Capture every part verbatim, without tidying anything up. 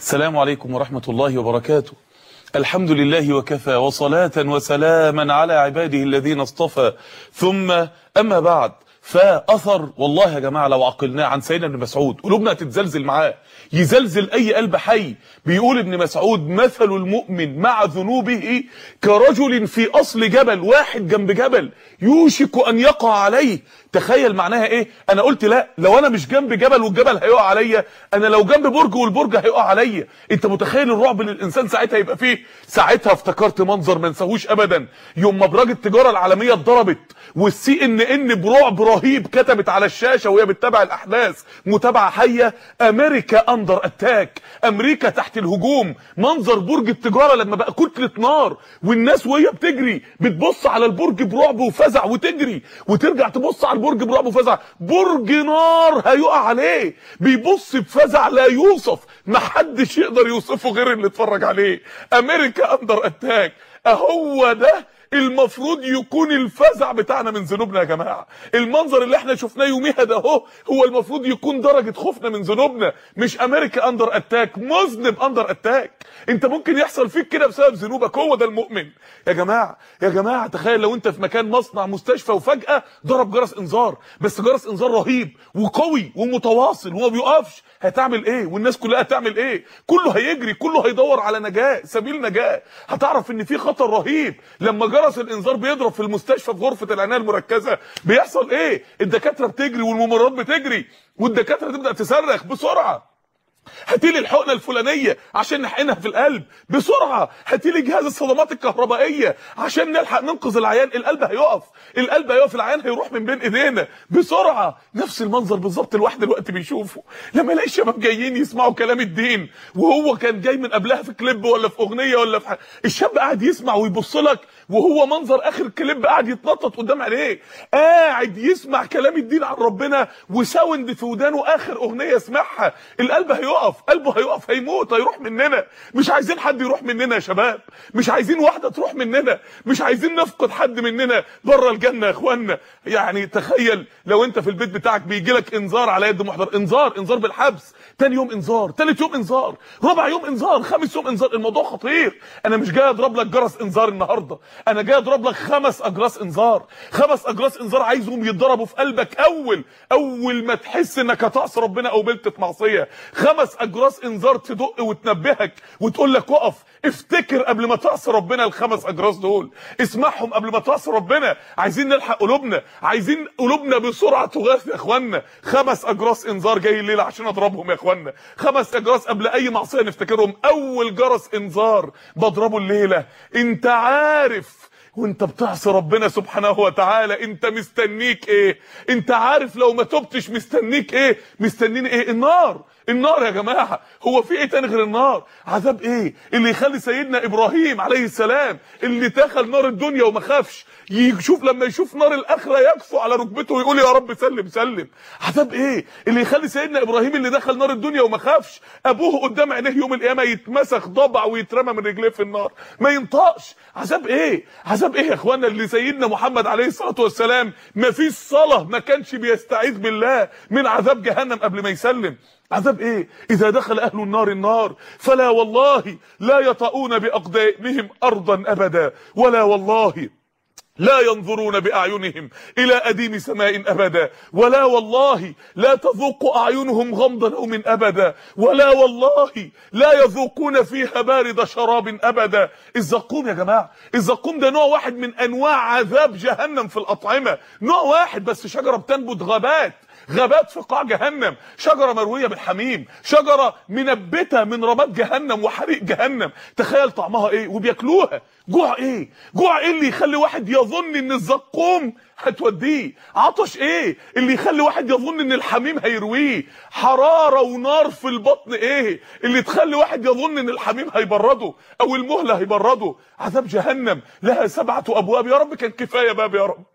السلام عليكم ورحمة الله وبركاته. الحمد لله وكفى، وصلاة وسلاما على عباده الذين اصطفى، ثم أما بعد. فأثر والله يا جماعة لو عقلناه عن سيدنا ابن مسعود قلوبنا هتتزلزل معاه، يزلزل أي قلب حي. بيقول ابن مسعود: مثل المؤمن مع ذنوبه كرجل في أصل جبل، واحد جنب جبل يوشك أن يقع عليه. تخيل معناها إيه؟ أنا قلت لا، لو أنا مش جنب جبل والجبل هيقع عليا، أنا لو جنب برج والبرج هيقع عليا. أنت متخيل الرعب اللي الإنسان ساعتها يبقى فيه؟ ساعتها افتكرت منظر ما انساهوش أبدا، يوم ما أبراج التجارة العالمية اتضربت والسي ان ان برعب رهيب كتبت على الشاشة وهي بتتابع الأحداث متابعة حية: أمريكا أندر أتاك، أمريكا تحت الهجوم. منظر برج التجارة لما بقى كتلة نار، والناس وهي بتجري بتبص على البرج برعب وفزع وتجري وترجع تبص على البرج برعب وفزع. برج نار هيقع عليه، بيبص بفزع لا يوصف، محدش يقدر يوصفه غير اللي اتفرج عليه. أمريكا أندر أتاك. أهو ده المفروض يكون الفزع بتاعنا من ذنوبنا يا جماعه. المنظر اللي احنا شفناه يوميها ده اهو هو المفروض يكون درجه خوفنا من ذنوبنا، مش امريكا اندر اتاك، مذنب اندر اتاك. انت ممكن يحصل فيك كده بسبب ذنوبك، هو ده المؤمن يا جماعه. يا جماعه تخيل لو انت في مكان مصنع مستشفى وفجاه ضرب جرس انذار، بس جرس انذار رهيب وقوي ومتواصل وما بيقفش، هتعمل ايه؟ والناس كلها هتعمل ايه؟ كله هيجري، كله هيدور على نجاه، سبيل نجاه. هتعرف ان في خطر رهيب لما جرس الانذار بيضرب في المستشفى في غرفه العنايه المركزه. بيحصل ايه؟ الدكاتره بتجري والممرضات بتجري والدكاتره تبدا تصرخ: بسرعه هاتيلي الحقنه الفلانيه عشان نحقنها في القلب، بسرعه هاتيلي جهاز الصدمات الكهربائيه عشان نلحق ننقذ العيان، القلب هيقف، القلب هيقف، العيان هيروح من بين ايدينا، بسرعه. نفس المنظر بالظبط الواحد دلوقتي بيشوفه لما يلاقي الشباب جايين يسمعوا كلام الدين، وهو كان جاي من قبلها في كليب ولا في اغنيه ولا في حاجة. الشاب قاعد يسمع ويبص لك، وهو منظر اخر كليب قاعد يتنطط قدام عينيه، قاعد يسمع كلام الدين عن ربنا وساوند في ودانه اخر اغنيه يسمعها. القلب هيقف، قلبه هيقف، هيموت، هيروح مننا. مش عايزين حد يروح مننا يا شباب، مش عايزين واحده تروح مننا، مش عايزين نفقد حد مننا بره الجنه يا اخوانا. يعني تخيل لو انت في البيت بتاعك بيجي لك انذار على يد محضر، انذار انذار بالحبس، تاني يوم انذار، ثالث يوم انذار، رابع يوم انذار، خامس يوم انذار. الموضوع خطير. انا مش جاي اضرب لك جرس انذار النهارده، انا جاي اضرب لك خمس اجراس انذار، خمس اجراس انذار عايزهم يتضربوا في قلبك اول اول ما تحس انك هتعصي ربنا او بلت في معصيه. خمس اجراس انذار تدق وتنبهك وتقول لك اقف، افتكر قبل ما تعصي ربنا. الخمس اجراس دول اسمعهم قبل ما تعصي ربنا. عايزين نلحق قلوبنا، عايزين قلوبنا بسرعه تغاث يا اخوانا. خمس اجراس انذار جاي الليله عشان اضربهم يا اخوانا، خمس اجراس قبل اي معصيه نفتكرهم. اول جرس انذار بضربه الليله. انت عارف وانت بتعصي ربنا سبحانه وتعالى انت مستنيك ايه؟ انت عارف لو ما تبتش مستنيك ايه؟ مستنين ايه؟ النار. النار يا جماعه. هو في ايه تاني غير النار؟ عذاب ايه اللي يخلي سيدنا ابراهيم عليه السلام اللي دخل نار الدنيا وما خافش يشوف لما يشوف نار الاخره يكفو على ركبته ويقول يا رب سلم سلم؟ عذاب ايه اللي يخلي سيدنا ابراهيم اللي دخل نار الدنيا وما خافش ابوه قدام عينيه يوم القيامه يتمسخ ضبع ويترمى من رجليه في النار ما ينطقش؟ عذاب ايه؟ عذاب ايه يا اخوانا اللي سيدنا محمد عليه الصلاه والسلام ما فيش صلاه ما كانش بيستعيذ بالله من عذاب جهنم قبل ما يسلم؟ عذاب ايه؟ اذا دخل اهل النار النار فلا والله لا يطؤون باقدامهم ارضا ابدا، ولا والله لا ينظرون باعينهم الى اديم سماء ابدا، ولا والله لا تذوق اعينهم غمض نوم ابدا، ولا والله لا يذوقون فيها بارد شراب ابدا. الزقوم يا جماعه، الزقوم ده نوع واحد من انواع عذاب جهنم في الاطعمه، نوع واحد بس. شجره بتنبت غابات غابات في قاع جهنم، شجره مرويه بالحميم، شجره منبته من رماد جهنم وحريق جهنم. تخيل طعمها ايه وبياكلوها. جوع ايه؟ جوع ايه اللي يخلي واحد يظن ان الزقوم هتوديه؟ عطش ايه اللي يخلي واحد يظن ان الحميم هيرويه؟ حراره ونار في البطن ايه اللي تخلي واحد يظن ان الحميم هيبرده او المهله هيبرده؟ عذاب جهنم لها سبعه ابواب. يا رب كان كفايه باب يا رب،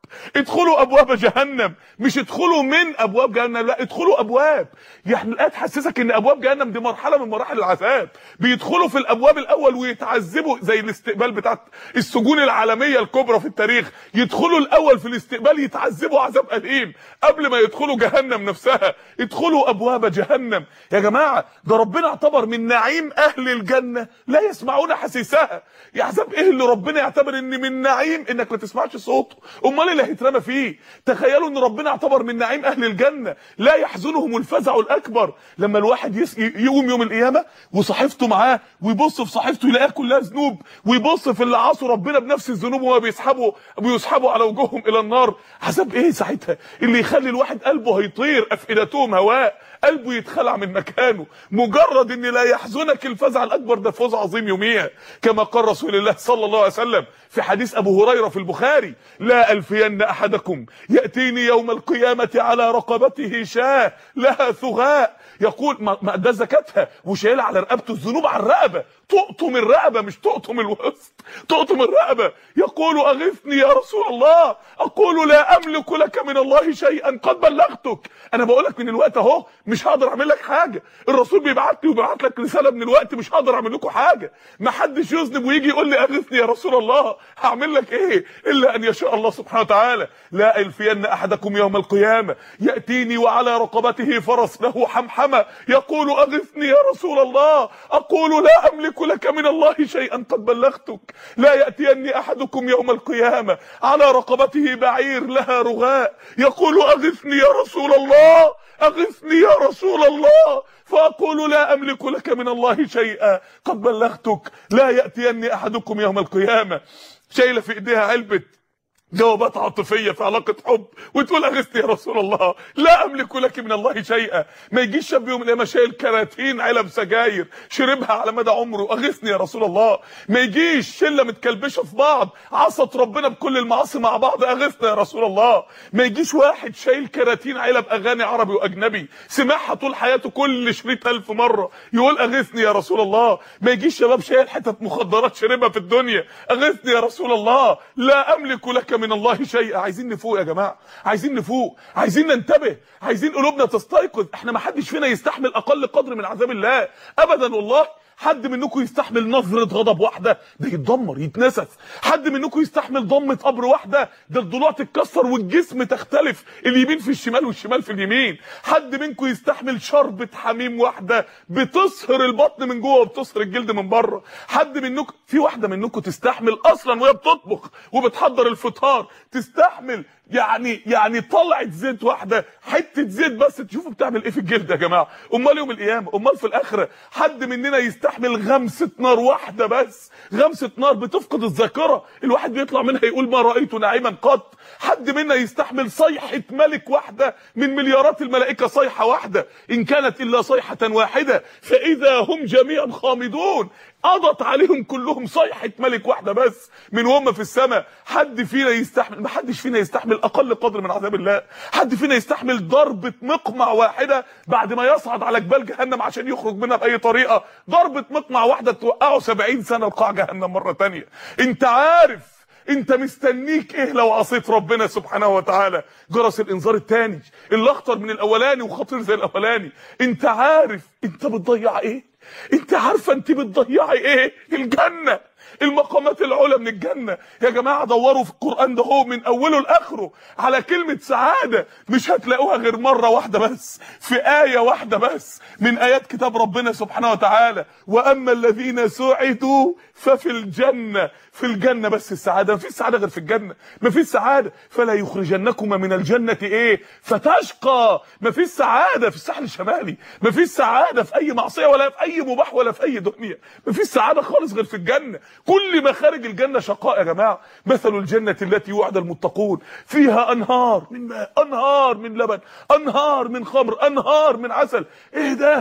ادخلوا ابواب جهنم، مش ادخلوا من ابواب جهنم، لا ادخلوا ابواب. يعني الايه تحسسك ان ابواب جهنم دي مرحله من مراحل العذاب، بيدخلوا في الابواب الاول ويتعذبوا زي الاستقبال بتاع السجون العالميه الكبرى في التاريخ، يدخلوا الاول في الاستقبال يتعذبوا عذاب اليم قبل ما يدخلوا جهنم نفسها. ادخلوا ابواب جهنم. يا جماعه ده ربنا اعتبر من نعيم اهل الجنه لا يسمعون حسيسها. يا عذاب ايه اللي ربنا يعتبر ان من نعيم انك ما تسمعش صوته؟ امال اللي هيترمى فيه؟ تخيلوا ان ربنا اعتبر من نعيم اهل الجنه لا يحزنهم الفزع الاكبر لما الواحد يس... يقوم يوم القيامه وصحيفته معاه ويبص في صحيفته يلاقيها كلها ذنوب، ويبص في اللي عصوا ربنا بنفس الذنوب وهو بيسحبوا بيسحبوا على وجوههم الى النار. عذاب ايه ساعتها اللي يخلي الواحد قلبه هيطير، افئدتهم هواء، قلبه يتخلع من مكانه مجرد ان لا يحزنك الفزع الاكبر. ده فوز عظيم يوميها، كما قال رسول الله صلى الله عليه وسلم في حديث ابو هريره في البخاري: لا الفين احدكم ياتيني يوم القيامه على رقبته شاه لها ثغاء. يقول ما ده زكاتها وشايلها على رقبته، الذنوب على الرقبه، تقطم الرقبه مش تقطم الوسط، تقطم الرقبه. يقول اغثني يا رسول الله، اقول لا املك لك من الله شيئا قد بلغتك. انا بقول لك من الوقت اهو مش هقدر اعمل لك حاجه، الرسول بيبعت لي وبيبعت لك رساله من الوقت مش هقدر اعمل لكم حاجه. ما حدش يذنب ويجي يقول لي اغثني يا رسول الله، هعمل لك ايه الا ان يشاء الله سبحانه وتعالى. لا الفين احدكم يوم القيامه ياتيني وعلى رقبته فرس له حمحمه، يقول اغثني يا رسول الله، اقول لا املك لك من الله شيئا قد بلغتك. لا ياتيني احدكم يوم القيامه على رقبته بعير لها رغاء، يقول اغثني يا رسول الله، اغثني يا رسول الله، فاقول لا املك لك من الله شيئا قد بلغتك. لا ياتيني احدكم يوم القيامه شايله في ايديها علبه جوابات عاطفيه في علاقه حب وتقول اغثني يا رسول الله، لا املك لك من الله شيئا. ما يجيش شاب يوم القيامه شايل كراتين علب سجاير شربها على مدى عمره، اغثني يا رسول الله. ما يجيش شله متكلبشه في بعض عصت ربنا بكل المعاصي مع بعض، اغثنا يا رسول الله. ما يجيش واحد شايل كراتين علب اغاني عربي واجنبي سمعها طول حياته كل شريط الف مره يقول اغثني يا رسول الله. ما يجيش شباب شايل حتت مخدرات شربها في الدنيا، اغثني يا رسول الله، لا املك لك من الله شيئا. عايزين نفوق يا جماعه، عايزين نفوق، عايزين ننتبه، عايزين قلوبنا تستيقظ. احنا ما حدش فينا يستحمل اقل قدر من عذاب الله ابدا والله. حد منكم يستحمل نظرة غضب واحدة ده يتدمر يتنسف. حد منكم يستحمل ضمة قبر واحدة ده الضلوع تتكسر والجسم تختلف، اليمين في الشمال والشمال في اليمين. حد منكم يستحمل شربة حميم واحدة بتصهر البطن من جوه وبتصهر الجلد من بره. حد منكم، في واحدة منكم تستحمل اصلا وهي بتطبخ وبتحضر الفطار تستحمل يعني يعني طلعت زيت واحده، حته زيت بس تشوفوا بتعمل ايه في الجلد يا جماعه. امال يوم القيامه، امال في الاخره حد مننا يستحمل غمسه نار واحده بس، غمسه نار بتفقد الذاكره الواحد بيطلع منها يقول ما رايت نعيما قط. حد منا يستحمل صيحه ملك واحده من مليارات الملائكه، صيحه واحده ان كانت الا صيحه واحده فاذا هم جميعا خامدون، قضت عليهم كلهم صيحه ملك واحده بس من وهم في السماء. حد فينا يستحمل؟ ما حدش فينا يستحمل اقل قدر من عذاب الله. حد فينا يستحمل ضربه مقمع واحده بعد ما يصعد على جبال جهنم عشان يخرج منها باي طريقه؟ ضربه مقمع واحده توقعه سبعين سنه لقاع جهنم مره ثانيه. انت عارف انت مستنيك ايه لو عصيت ربنا سبحانه وتعالى؟ جرس الانذار الثاني اللي اخطر من الاولاني وخطير زي الاولاني. انت عارف انت بتضيع ايه؟ انت عارفه انت بتضيعي ايه؟ الجنه، المقامات العلى من الجنه. يا جماعه دوروا في القران ده هو من اوله لاخره على كلمه سعاده، مش هتلاقوها غير مره واحده بس، في ايه واحده بس من ايات كتاب ربنا سبحانه وتعالى: واما الذين سعدوا ففي الجنه. في الجنه بس السعاده، مفيش سعاده غير في الجنه، مفيش سعاده. فلا يخرجنكما من الجنه ايه فتشقى. مفيش سعاده في الساحل الشمالي، مفيش سعاده في اي معصيه ولا في اي مباح ولا في اي دنيا، مفيش سعاده خالص غير في الجنه. كل مخارج الجنه شقاء يا جماعه. مثل الجنه التي وعد المتقون فيها انهار من ماء، انهار من لبن، انهار من خمر، انهار من عسل. ايه ده؟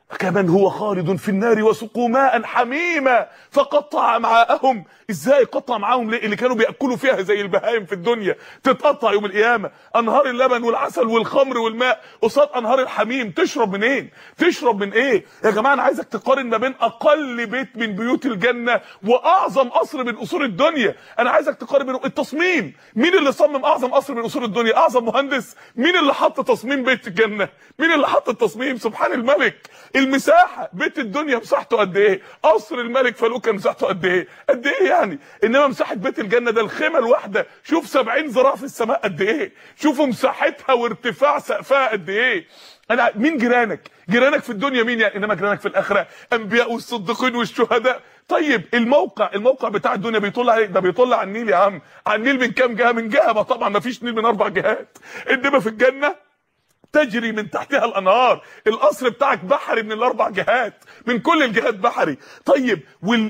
كمن هو خالد في النار وسقوا ماء حميما فقطع امعاءهم. ازاي قطع معاهم؟ ليه؟ اللي كانوا بياكلوا فيها زي البهائم في الدنيا تتقطع يوم القيامه. انهار اللبن والعسل والخمر والماء قصاد انهار الحميم. تشرب منين؟ تشرب من ايه يا جماعه؟ انا عايزك تقارن ما بين اقل بيت من بيوت الجنه واعظم قصر من قصور الدنيا. انا عايزك تقارن بين التصميم. مين اللي صمم اعظم قصر من قصور الدنيا؟ اعظم مهندس. مين اللي حط تصميم بيت الجنه؟ مين اللي حط التصميم؟ سبحان الملك. المساحه، بيت الدنيا مساحته قد ايه؟ قصر الملك فاروق كان مساحته قد ايه؟ قد ايه يعني؟ انما مساحه بيت الجنه ده الخيمه الواحده شوف سبعين ذراع في السماء قد ايه؟ شوفوا مساحتها وارتفاع سقفها قد ايه؟ انا مين جيرانك؟ جيرانك في الدنيا مين يعني؟ انما جيرانك في الاخره انبياء والصديقين والشهداء. طيب الموقع الموقع بتاع الدنيا بيطل على ده بيطل على النيل يا عم. على النيل من كام جهه؟ من جهه. ما طبعا ما فيش نيل من اربع جهات. انما في الجنه تجري من تحتها الانهار. القصر بتاعك بحري من الاربع جهات، من كل الجهات بحري. طيب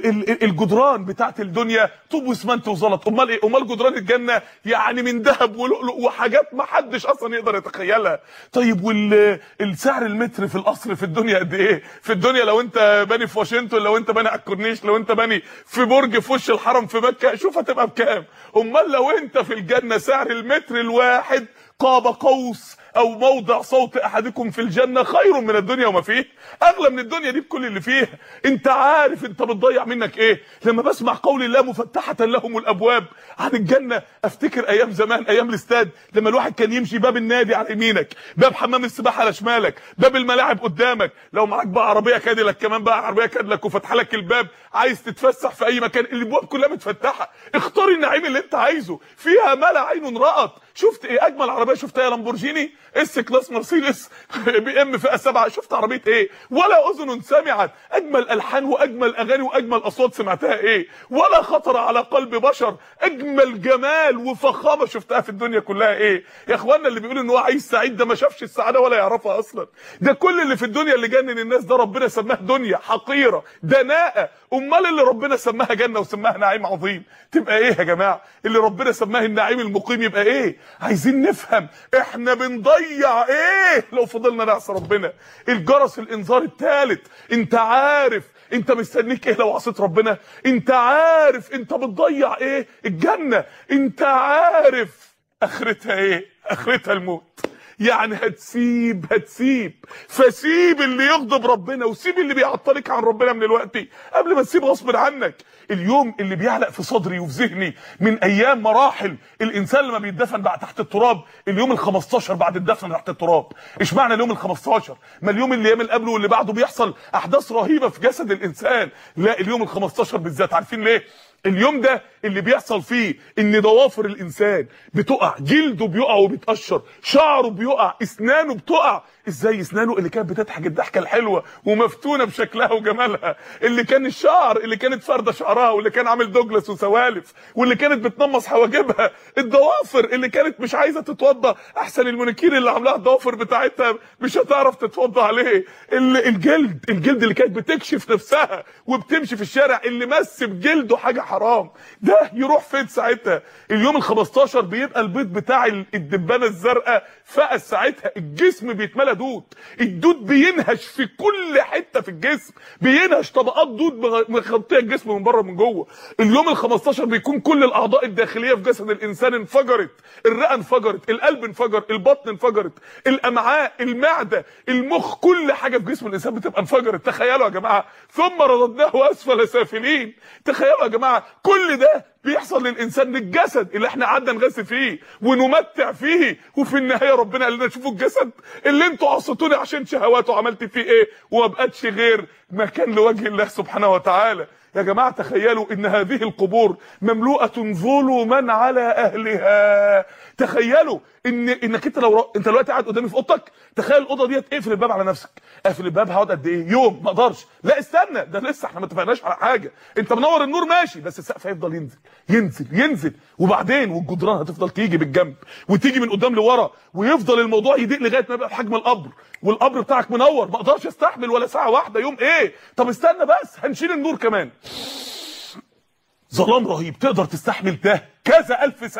والجدران بتاعت الدنيا طوب واسمنت وزلط. امال ايه؟ امال جدران الجنه يعني من ذهب ولؤلؤ وحاجات ما حدش اصلا يقدر يتخيلها. طيب والسعر المتر في القصر في الدنيا قد ايه؟ في الدنيا لو انت باني في واشنطن، لو انت باني على الكورنيش، لو انت باني في برج في وش الحرم في مكه، شوف هتبقى بكام. امال لو انت في الجنه سعر المتر الواحد قاب قوس او موضع صوت احدكم في الجنه خير من الدنيا وما فيه. اغلى من الدنيا دي بكل اللي فيها. انت عارف انت بتضيع منك ايه؟ لما بسمع قول الله مفتحه لهم الابواب عن الجنه افتكر ايام زمان، ايام الاستاد، لما الواحد كان يمشي باب النادي على يمينك، باب حمام السباحه على شمالك، باب الملاعب قدامك، لو معاك بقى عربيه كاديلاك كمان بقى عربيه كاديلاك وفتح لك الباب عايز تتفسح في اي مكان، الابواب كلها متفتحه. اختار النعيم اللي انت عايزه، فيها ما لا عين رأت. شفت ايه اجمل عربيه شفتها؟ يا لامبورجيني اس كلاس مرسيدس بي ام فئه سبعه. شفت عربيه ايه؟ ولا اذن سمعت. اجمل الحان واجمل اغاني واجمل اصوات سمعتها ايه؟ ولا خطر على قلب بشر. اجمل جمال وفخامه شفتها في الدنيا كلها ايه؟ يا اخوانا اللي بيقول ان هو عايز سعيد ده ما شافش السعاده ولا يعرفها اصلا. ده كل اللي في الدنيا اللي جنن الناس ده ربنا سماه دنيا حقيره دناءه. امال اللي ربنا سماها جنه وسماها نعيم عظيم تبقى ايه يا جماعه؟ اللي ربنا سماه النعيم المقيم يبقى ايه؟ عايزين نفهم احنا بنضيع ايه لو فضلنا نعصي ربنا. الجرس الانذار الثالث. انت عارف انت مستنيك ايه لو عصيت ربنا؟ انت عارف انت بتضيع ايه؟ الجنه. انت عارف اخرتها ايه؟ اخرتها الموت. يعني هتسيب هتسيب فسيب اللي يغضب ربنا وسيب اللي بيعطلك عن ربنا من الوقت قبل ما تسيب غصب عنك. اليوم اللي بيعلق في صدري وفي ذهني من ايام مراحل الانسان لما بيتدفن بعد تحت التراب، اليوم الخمستاشر بعد الدفن تحت التراب. اشمعنى اليوم الخمستاشر؟ ما اليوم اللي يوم اللي قبله واللي بعده بيحصل احداث رهيبه في جسد الانسان. لا اليوم الخمستاشر بالذات. عارفين ليه؟ اليوم ده اللي بيحصل فيه ان ضوافر الانسان بتقع، جلده بيقع وبيتقشر، شعره بيقع، اسنانه بتقع. ازاي اسنانه اللي كانت بتضحك الضحكه الحلوه ومفتونه بشكلها وجمالها، اللي كان الشعر اللي كانت فارده شعرها واللي كان عامل دوجلاس وسوالف واللي كانت بتنمص حواجبها، الضوافر اللي كانت مش عايزه تتوضى احسن المونيكير اللي عاملاها الضوافر بتاعتها مش هتعرف تتوضى عليه، الجلد الجلد اللي كانت بتكشف نفسها وبتمشي في الشارع اللي مس بجلده حاجه حرام، ده يروح فين ساعتها؟ اليوم الخمستاشر بيبقى البيض بتاع الدبانه الزرقاء فقس ساعتها، الجسم بيتملى دود، الدود بينهش في كل حته في الجسم، بينهش طبقات دود مغطيه الجسم من بره ومن جوه. اليوم الخمستاشر بيكون كل الاعضاء الداخليه في جسد الانسان انفجرت، الرئه انفجرت، القلب انفجر، البطن انفجرت، الامعاء، المعده، المخ، كل حاجه في جسم الانسان بتبقى انفجرت. تخيلوا يا جماعه، ثم رددناه اسفل سافلين. تخيلوا يا جماعه كل ده بيحصل للانسان، الجسد اللي احنا قعدنا نغسل فيه ونمتع فيه، وفي النهايه ربنا قال لنا شوفوا الجسد اللي انتوا عصيتوني عشان شهواته عملت فيه ايه وما بقتش غير مكان لوجه الله سبحانه وتعالى. يا جماعه تخيلوا ان هذه القبور مملوءه ظلما على اهلها. تخيلوا ان انك انت لو ر... انت دلوقتي قاعد قدامي في اوضتك، تخيل الاوضه ديت اقفل الباب على نفسك. اقفل الباب هقعد قد ايه؟ يوم ما اقدرش. لا استنى، ده لسه احنا ما اتفقناش على حاجه. انت منور النور ماشي، بس السقف هيفضل ينزل ينزل ينزل، وبعدين والجدران هتفضل تيجي بالجنب وتيجي من قدام لورا، ويفضل الموضوع يضيق لغايه ما يبقى في حجم القبر، والقبر بتاعك منور ما اقدرش استحمل ولا ساعه واحده. يوم ايه؟ طب استنى بس هنشيل النور كمان. ظلام رهيب. تقدر تستحمل ده كذا الف سنه؟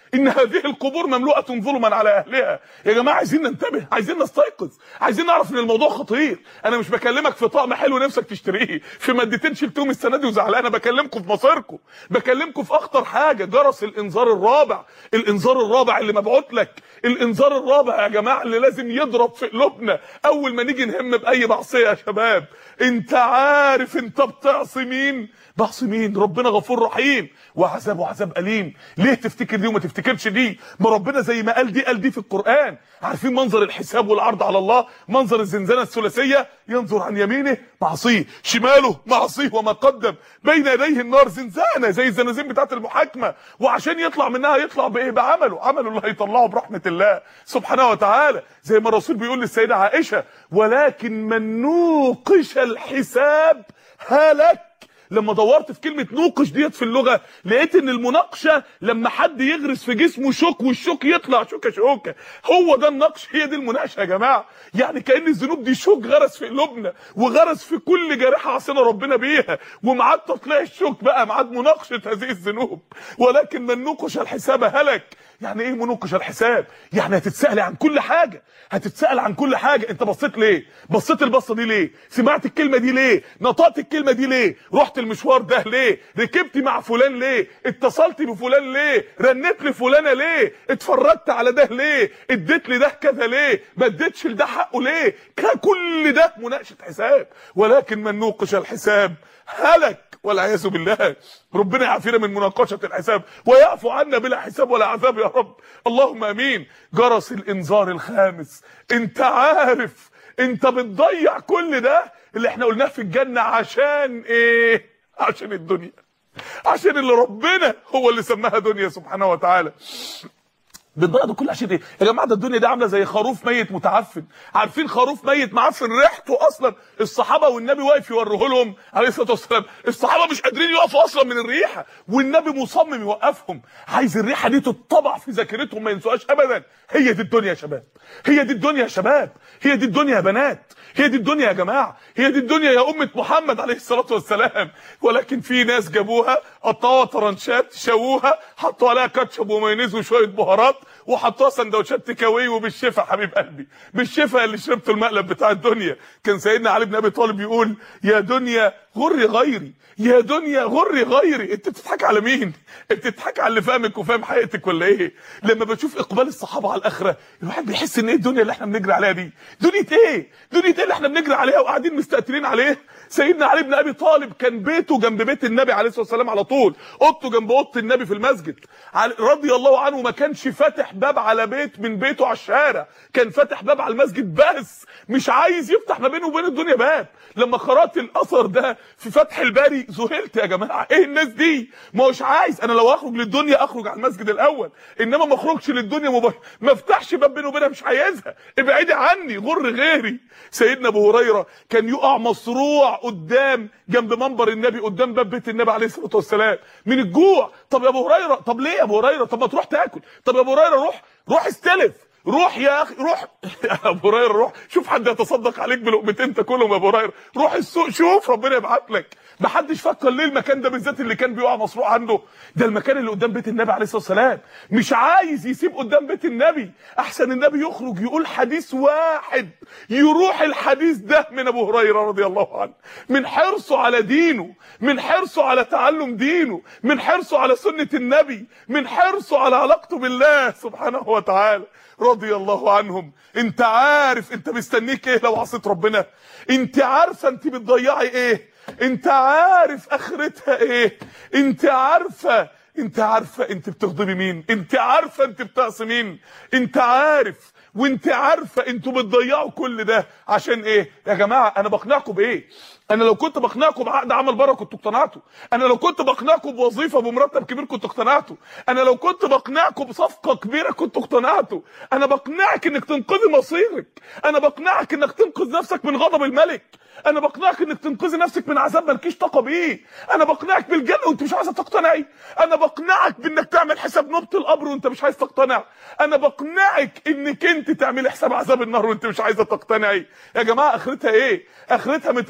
ان هذه القبور مملوءه ظلما على اهلها. يا جماعه عايزين ننتبه، عايزين نستيقظ، عايزين نعرف ان الموضوع خطير. انا مش بكلمك في طقم حلو نفسك تشتريه، في مادتين شلتهم السنه دي وزعلان، انا بكلمكم في مصيركم، بكلمكم في اخطر حاجه، جرس الانذار الرابع، الانذار الرابع اللي مبعوت لك، الانذار الرابع يا جماعه اللي لازم يضرب في قلوبنا اول ما نيجي نهم باي معصيه. يا شباب انت عارف انت بتعصي مين؟ بعصي مين؟ ربنا غفور رحيم وعذابه عذاب اليم. ليه تفتكر دي وما تفتكرش دي؟ ما ربنا زي ما قال دي قال دي في القران. عارفين منظر الحساب والعرض على الله؟ منظر الزنزانه الثلاثيه، ينظر عن يمينه معصيه، شماله معصيه، وما قدم بين يديه النار، زنزانه زي الزنازين بتاعه المحاكمه، وعشان يطلع منها يطلع بايه؟ بعمله، عمله اللي هيطلعه برحمه الله سبحانه وتعالى. زي ما الرسول بيقول للسيده عائشه: ولكن من نوقش الحساب هلك. لما دورت في كلمه نوقش ديت في اللغه لقيت ان المناقشه لما حد يغرس في جسمه شوك والشوك يطلع شوكه شوكه، هو ده النقش، هي دي المناقشه يا جماعه. يعني كأن الذنوب دي شوك غرس في قلوبنا وغرس في كل جارحه عصينا ربنا بيها، ومعاد تطلع الشوك بقى معاد مناقشه هذه الذنوب. ولكن من نوقش الحساب هلك. يعني ايه منوقش الحساب؟ يعني هتتسأل عن كل حاجه، هتتسأل عن كل حاجه. انت بصيت ليه؟ بصيت البصه دي ليه؟ سمعت الكلمه دي ليه؟ نطقت الكلمه دي ليه؟ رحت المشوار ده ليه؟ ركبت مع فلان ليه؟ اتصلت بفلان ليه؟ رنيت لفلانه ليه؟ اتفرجت على ده ليه؟ اديت لده كذا ليه؟ ما اديتش لده حقه ليه؟ كل ده مناقشه حساب. ولكن من نوقش الحساب هلك والعياذ بالله. ربنا يعافينا من مناقشه الحساب ويعفو عنا بلا حساب ولا عذاب يا رب، اللهم امين. جرس الانذار الخامس. انت عارف انت بتضيع كل ده اللي احنا قلناه في الجنه عشان ايه؟ عشان الدنيا، عشان اللي ربنا هو اللي سماها دنيا سبحانه وتعالى. بتضيع ده كله عشان ايه يا جماعه؟ ده الدنيا دي عامله زي خروف ميت متعفن. عارفين خروف ميت معفن ريحته اصلا الصحابه والنبي واقف يوريه لهم عليه الصلاه والسلام، الصحابه مش قادرين يقفوا اصلا من الريحه، والنبي مصمم يوقفهم، عايز الريحه دي تتطبع في ذاكرتهم ما ينسوهاش ابدا. هي دي الدنيا يا شباب، هي دي الدنيا يا شباب، هي دي الدنيا يا بنات، هي دي الدنيا يا جماعه، هي دي الدنيا يا امه محمد عليه الصلاه والسلام. ولكن في ناس جابوها قطعوها طرنشات، شووها، حطوا عليها كاتشب ومايونيز وشويه بهارات، وحطوها سندوتشات تيك اواي. وبالشفا حبيب قلبي، بالشفا اللي شربت المقلب بتاع الدنيا. كان سيدنا علي بن ابي طالب يقول: يا دنيا غري غيري، يا دنيا غري غيري. انت بتضحك على مين؟ انت بتضحك على اللي فاهمك وفاهم حقيقتك ولا ايه؟ لما بشوف اقبال الصحابه على الاخره الواحد بيحس ان ايه الدنيا اللي احنا بنجري عليها دي؟ دنيا ايه؟ دنيا ايه اللي احنا بنجري عليها وقاعدين مستأثرين عليه؟ سيدنا علي بن ابي طالب كان بيته جنب بيت النبي عليه الصلاه والسلام على طول، اوضته جنب اوضه النبي في المسجد رضي الله عنه. ما كانش فاتح باب على بيت من بيته على الشارع، كان فاتح باب على المسجد بس، مش عايز يفتح ما بينه وبين الدنيا باب. لما قرات الاثر ده في فتح الباري ذهلت يا جماعه، ايه الناس دي؟ ما هوش عايز. انا لو اخرج للدنيا اخرج على المسجد الاول، انما ما اخرجش للدنيا مباشر، ما افتحش باب بينه وبينها، مش عايزها، ابعدي عني، غر غيري. سيدنا ابو هريره كان يقع مصروع قدام جنب منبر النبي، قدام باب بيت النبي عليه الصلاه والسلام من الجوع. طب يا ابو هريره، طب ليه يا ابو هريره؟ طب ما تروح تاكل. طب يا ابو هريره روح روح استلف، روح يا اخي روح يا ابو هريره روح شوف حد يتصدق عليك بلقمتين تاكلهم يا ابو هريره، روح السوق شوف ربنا يبعت لك. ما حدش فكر ليه المكان ده بالذات اللي كان بيقع مصروع عنده؟ ده المكان اللي قدام بيت النبي عليه الصلاه والسلام، مش عايز يسيب قدام بيت النبي. احسن النبي يخرج يقول حديث واحد يروح الحديث ده من ابو هريره رضي الله عنه، من حرصه على دينه، من حرصه على تعلم دينه، من حرصه على سنه النبي، من حرصه على علاقته بالله سبحانه وتعالى رضي الله عنهم. انت عارف انت مستنيك ايه لو عصيت ربنا؟ انت عارفه انت بتضيعي ايه؟ انت عارف اخرتها ايه؟ انت عارفه انت عارفه انت بتغضبي مين؟ انت عارفه انت بتعصي مين؟ انت عارف وانت عارفه انتوا بتضيعوا كل ده عشان ايه؟ يا جماعه انا بقنعكم بايه؟ انا لو كنت بقنعكم بعقد عمل بره كنتوا اقتنعتوا، انا لو كنت بقنعكم بوظيفه بمرتب كبير كنتوا اقتنعتوا، انا لو كنت بقنعكم بصفقه كبيره كنتوا اقتنعتوا، انا بقنعك انك تنقذي مصيرك، انا بقنعك انك تنقذ نفسك من غضب الملك، انا بقنعك انك تنقذي نفسك من عذاب مالكيش طاقه بيه، انا بقنعك بالجنه وانت مش عايزه تقتنعي، انا بقنعك بانك تعمل حساب نوبه القبر وانت مش عايز تقتنع، انا بقنعك انك انت تعملي حساب عذاب النار وانت مش عايزه تقتنعي. يا جماعه اخرتها ايه؟ اخرتها مترين في نص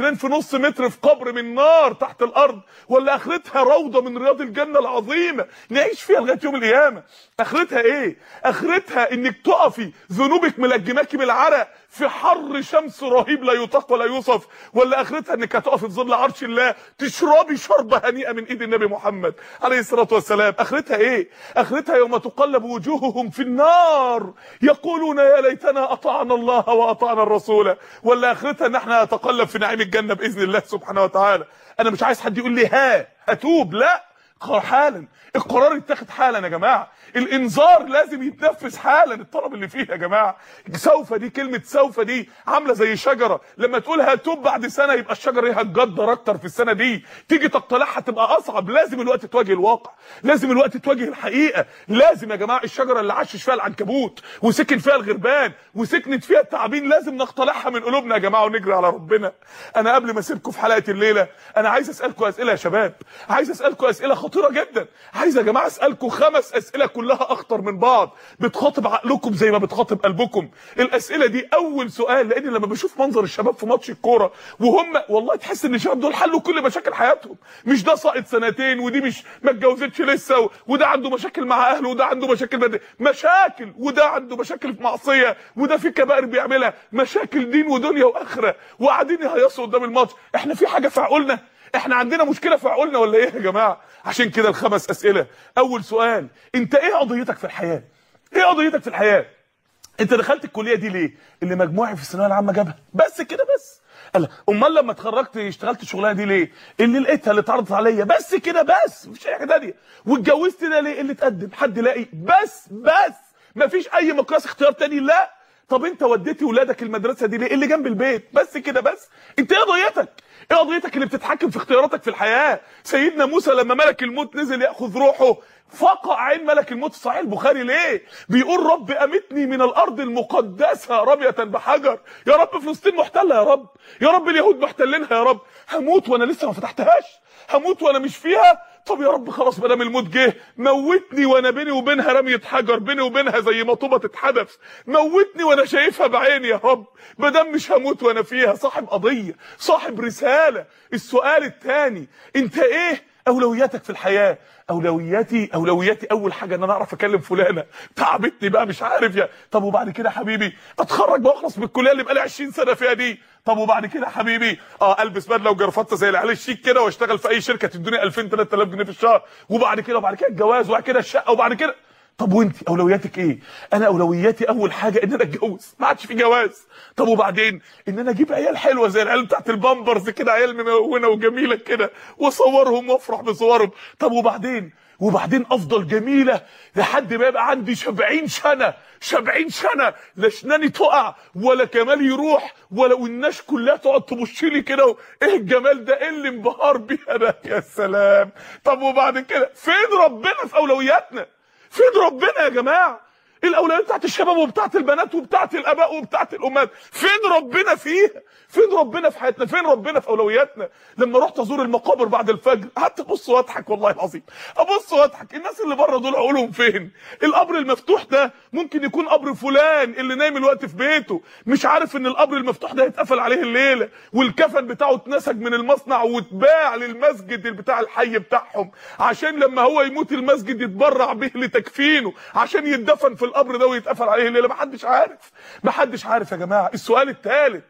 نص متر في قبر من نار تحت الارض، ولا اخرتها روضه من رياض الجنه العظيمه نعيش فيها لغايه يوم القيامه؟ اخرتها ايه؟ اخرتها انك تقفي ذنوبك ملجماكي بالعرق في حر شمس رهيب لا يطاق ولا يوصف، ولا اخرتها انك هتقفي في ظل عرش الله تشربي شربه هنيئه من ايد النبي محمد عليه الصلاه والسلام؟ اخرتها ايه؟ اخرتها يوم تقلب وجوههم في النار يقولون يا ليتنا اطعنا الله واطعنا الرسول، ولا اخرتها ان احنا نتقلب في نعيم الجنه باذن الله سبحانه وتعالى؟ انا مش عايز حد يقول لي ها هتوب، لا، حالا، القرار يتاخد حالا يا جماعه، الانذار لازم يتنفذ حالا، الطلب اللي فيه يا جماعه. سوف دي كلمه سوف دي عامله زي شجره، لما تقولها توب بعد سنه يبقى الشجره دي هتجدر اكتر في السنه دي، تيجي تقتلعها تبقى اصعب. لازم الوقت تواجه الواقع، لازم الوقت تواجه الحقيقه، لازم يا جماعه الشجره اللي عاشش فيها العنكبوت وسكن فيها الغربان وسكنت فيها التعابين لازم نقتلعها من قلوبنا يا جماعه ونجري على ربنا. انا قبل ما اسيبكم في حلقه الليله انا عايز اسالكم اسئله يا شباب، عايز اسالكم اسئله خطيره جدا، عايز يا جماعه اسالكم خمس اسئله كلها اخطر من بعض، بتخاطب عقلكم زي ما بتخاطب قلبكم. الاسئله دي اول سؤال، لان لما بشوف منظر الشباب في ماتش الكوره وهم والله تحس ان الشباب دول حلوا كل مشاكل حياتهم، مش ده ساقط سنتين ودي مش ما اتجوزتش لسه وده عنده مشاكل مع اهله وده عنده مشاكل بدي. مشاكل، وده عنده مشاكل في معصيه وده في كبائر بيعملها، مشاكل دين ودنيا واخره، وقاعدين يهيصوا قدام الماتش. احنا في حاجه في عقولنا؟ احنا عندنا مشكله في عقولنا ولا ايه يا جماعه؟ عشان كده الخمس اسئله. اول سؤال، انت ايه قضيتك في الحياه؟ ايه قضيتك في الحياه؟ انت دخلت الكليه دي ليه؟ اللي مجموعي في الثانويه العامه جابها، بس كده بس. قال امال لما اتخرجت اشتغلت الشغلانه دي ليه؟ اللي لقيتها اللي اتعرضت عليا، بس كده بس، مفيش اي حاجه ثانيه. واتجوزت ده ليه؟ اللي اتقدم حد لاقي، بس بس، مفيش اي مقياس اختيار تاني. لا. طب انت وديتي ولادك المدرسه دي ليه؟ اللي جنب البيت، بس كده بس. انت ايه قضيتك؟ ايه قضيتك اللي بتتحكم في اختياراتك في الحياه؟ سيدنا موسى لما ملك الموت نزل ياخذ روحه فقع عين ملك الموت في صحيح البخاري ليه؟ بيقول رب امتني من الارض المقدسه رميه بحجر. يا رب فلسطين محتله، يا رب، يا رب اليهود محتلينها، يا رب هموت وانا لسه ما فتحتهاش، هموت وانا مش فيها. طب يا رب خلاص ما دام الموت جه موتني وانا بيني وبينها رميه حجر، بيني وبينها زي ما طوبه تتحدف، موتني وانا شايفها بعيني يا رب، ما دام مش هموت وانا فيها. صاحب قضيه، صاحب رساله. السؤال الثاني، انت ايه اولوياتك في الحياه؟ اولوياتي اولوياتي اول حاجه ان انا اعرف اكلم فلانه، تعبتني بقى مش عارف يا. طب وبعد كده حبيبي اتخرج بقى واخلص من الكليه اللي بقى لي عشرين سنه فيها دي. طب وبعد كده حبيبي اه البس بدله وجرافته زي العيال الشيك كده واشتغل في اي شركه تدوني ألفين تلات آلاف جنيه في الشهر، وبعد كده وبعد كده الجواز وبعد كده الشقه وبعد كده. طب وانت اولوياتك ايه؟ انا اولوياتي اول حاجه ان انا اتجوز، ما عادش في جواز. طب وبعدين ان انا اجيب عيال حلوه زي العيال بتاعت البامبرز كده، عيال ممونه وجميله كده واصورهم وافرح بصورهم. طب وبعدين وبعدين افضل جميله لحد ما يبقى عندي سبعين سنه، سبعين سنه لا اسناني تقع ولا كمالي يروح ولا والناس كلها تقعد تبص لي كده، ايه الجمال ده؟ ايه اللي انبهار بيه ده؟ يا سلام. طب وبعد كده فين ربنا في اولوياتنا؟ فين ربنا يا جماعه؟ الاولويات بتاعت الشباب وبتاعت البنات وبتاعت الاباء وبتاعت الامهات، فين ربنا فيها؟ فين ربنا في حياتنا؟ فين ربنا في اولوياتنا؟ لما رحت ازور المقابر بعد الفجر قعدت ابص واضحك، والله العظيم ابص واضحك. الناس اللي بره دول عقولهم فين؟ القبر المفتوح ده ممكن يكون قبر فلان اللي نايم الوقت في بيته، مش عارف ان القبر المفتوح ده هيتقفل عليه الليله والكفن بتاعه اتنسج من المصنع واتباع للمسجد بتاع الحي بتاعهم عشان لما هو يموت المسجد يتبرع به لتكفينه عشان يتدفن في القبر ده ويتقفل عليه الليله. محدش عارف، محدش عارف يا جماعه. السؤال الثالث،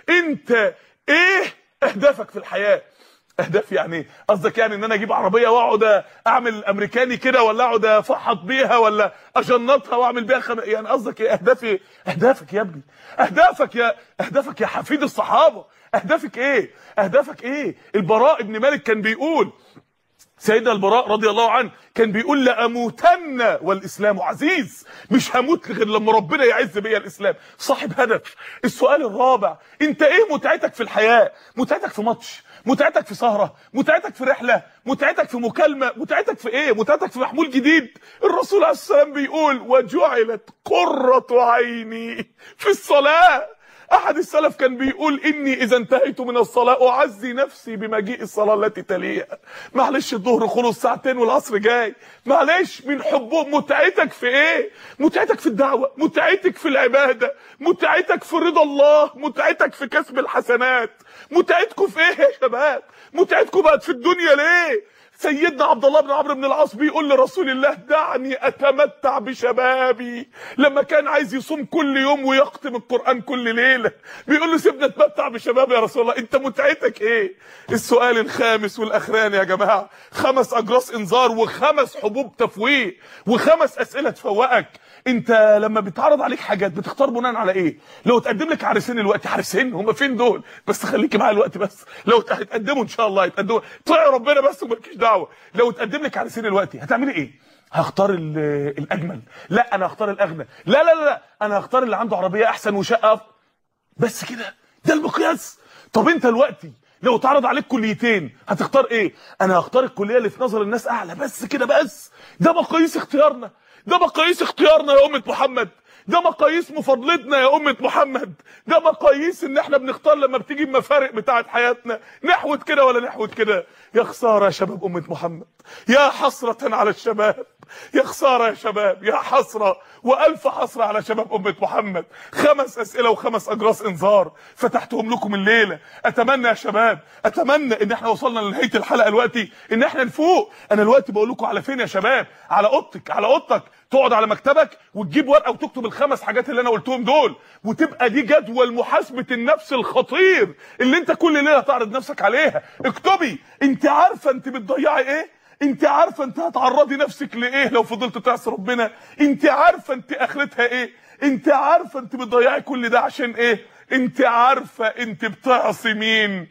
انت ايه اهدافك في الحياه؟ اهداف يعني ايه؟ قصدك يعني ان انا اجيب عربيه واقعد اعمل امريكاني كده، ولا اقعد افحط بيها، ولا اجنطها واعمل بيها خم... يعني قصدك ايه اهدافي؟ اهدافك يا ابني، اهدافك يا اهدافك يا حفيد الصحابه، اهدافك ايه؟ اهدافك ايه؟ البراء ابن مالك كان بيقول، سيدنا البراء رضي الله عنه كان بيقول لأموتن والإسلام عزيز، مش هموت غير لما ربنا يعز بيا الإسلام. صاحب هدف. السؤال الرابع، انت ايه متعتك في الحياة؟ متعتك في ماتش؟ متعتك في سهرة؟ متعتك في رحلة؟ متعتك في مكالمة؟ متعتك في ايه؟ متعتك في محمول جديد؟ الرسول عليه السلام بيقول وجعلت قرة عيني في الصلاة. احد السلف كان بيقول اني اذا انتهيت من الصلاه اعزي نفسي بمجيء الصلاه التي تليها. معلش الظهر خلص ساعتين والعصر جاي، معلش من حبهم. متعتك في ايه؟ متعتك في الدعوه، متعتك في العباده، متعتك في رضا الله، متعتك في كسب الحسنات. متعتكم في ايه يا شباب؟ متعتكم بقت في الدنيا ليه؟ سيدنا عبد الله بن عمرو بن العاص بيقول لرسول الله دعني اتمتع بشبابي، لما كان عايز يصوم كل يوم ويختم القرآن كل ليلة، بيقول له سيبنا اتمتع بشبابي يا رسول الله. انت متعتك ايه؟ السؤال الخامس والاخراني يا جماعة، خمس اجراس انذار وخمس حبوب تفويق وخمس اسئلة تفوقك. انت لما بيتعرض عليك حاجات بتختار بناء على ايه؟ لو تقدم لك عريسين الوقت، عريسين هم فين دول؟ بس خليكي معايا الوقت بس، لو هتقدموا ان شاء الله هيتقدموا، طيع ربنا بس ومالكيش دعوه. لو تقدم لك عريسين الوقت هتعملي ايه؟ هختار الاجمل؟ لا انا هختار الاغنى. لا لا لا انا هختار اللي عنده عربيه احسن وشقه بس كده، ده المقياس. طب انت دلوقتي لو اتعرض عليك كليتين هتختار ايه؟ انا هختار الكليه اللي في نظر الناس اعلى بس كده بس. ده مقاييس اختيارنا، ده مقاييس اختيارنا يا امه محمد، ده مقاييس مفاضلتنا يا امه محمد، ده مقاييس ان احنا بنختار لما بتيجي المفارق بتاعه حياتنا، نحوت كده ولا نحوت كده. يا خساره يا شباب امه محمد، يا حسره على الشباب، يا خساره يا شباب، يا حسره والف حسره على شباب امه محمد. خمس اسئله وخمس اجراس انذار فتحتهم لكم الليله. اتمنى يا شباب، اتمنى ان احنا وصلنا لنهايه الحلقه دلوقتي ان احنا نفوق. انا دلوقتي بقول لكم على فين يا شباب؟ على اوضتك، على اوضتك تقعد على مكتبك وتجيب ورقه وتكتب الخمس حاجات اللي انا قلتهم دول، وتبقى دي جدول محاسبه النفس الخطير اللي انت كل ليله تعرض نفسك عليها. اكتبي انت عارفه انت بتضيعي ايه؟ انت عارفه انت هتعرضي نفسك لايه لو فضلت تعصي ربنا؟ انت عارفه انت اخرتها ايه؟ انت عارفه انت بتضيعي كل ده عشان ايه؟ انت عارفه انت بتعصي مين؟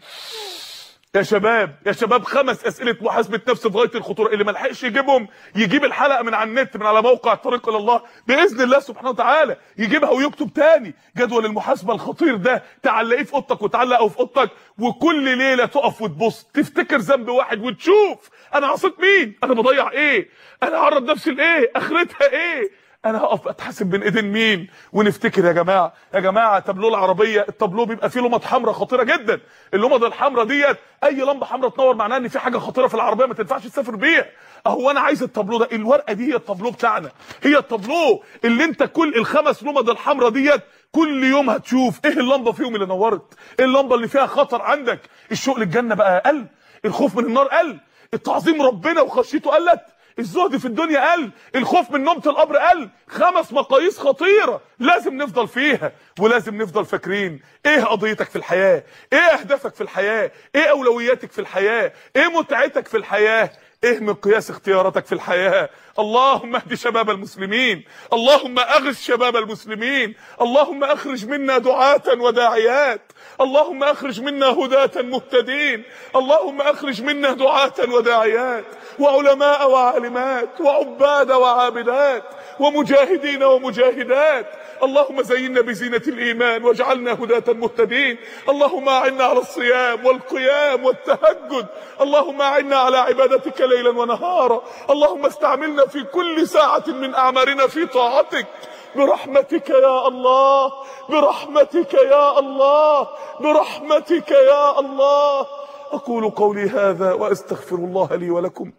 يا شباب يا شباب خمس اسئله محاسبه نفس في غايه الخطوره، اللي ما لحقش يجيبهم يجيب الحلقه من على النت من على موقع الطريق الى الله باذن الله سبحانه وتعالى، يجيبها ويكتب تاني جدول المحاسبه الخطير ده، تعلقيه في اوضتك وتعلقه في اوضتك، وكل ليله تقف وتبص تفتكر ذنب واحد وتشوف انا عصيت مين؟ انا بضيع ايه؟ انا هعرض نفسي لايه؟ اخرتها ايه؟ انا هقف اتحاسب بين ايدين مين؟ ونفتكر يا جماعه يا جماعه تابلو العربيه، التابلو بيبقى فيه لمض حمراء خطيره جدا. اللمض الحمراء ديت اي لمبه حمراء تنور معناها ان في حاجه خطيره في العربيه ما تنفعش تسافر بيها. اهو انا عايز التابلو ده، الورقه دي هي التابلو بتاعنا، هي التابلو اللي انت كل الخمس لمض الحمراء ديت كل يوم هتشوف ايه اللمبه فيهم اللي نورت، ايه اللمبه اللي فيها خطر عندك. الشوق للجنه بقى قل، الخوف من النار قل، التعظيم ربنا وخشيته قلت، الزهد في الدنيا قل، الخوف من نومة القبر قل. خمس مقاييس خطيرة لازم نفضل فيها، ولازم نفضل فاكرين ايه قضيتك في الحياة، ايه اهدافك في الحياة، ايه اولوياتك في الحياة، ايه متعتك في الحياة، ايه مقياس اختياراتك في الحياة. اللهم اهد شباب المسلمين، اللهم اغث شباب المسلمين، اللهم اخرج منا دعاة وداعيات، اللهم اخرج منا هداة مهتدين، اللهم اخرج منا دعاة وداعيات وعلماء وعالمات وعباد وعابدات ومجاهدين ومجاهدات. اللهم زينا بزينة الإيمان واجعلنا هداة مهتدين. اللهم أعنا على الصيام والقيام والتهجد، اللهم أعنا على عبادتك ليلا ونهارا، اللهم استعملنا في كل ساعة من أعمارنا في طاعتك برحمتك يا الله، برحمتك يا الله، برحمتك يا الله. أقول قولي هذا وأستغفر الله لي ولكم.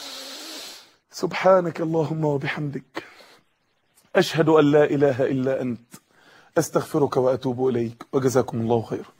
سبحانك اللهم وبحمدك، أشهد أن لا إله إلا أنت، أستغفرك وأتوب إليك، وجزاكم الله خيرا.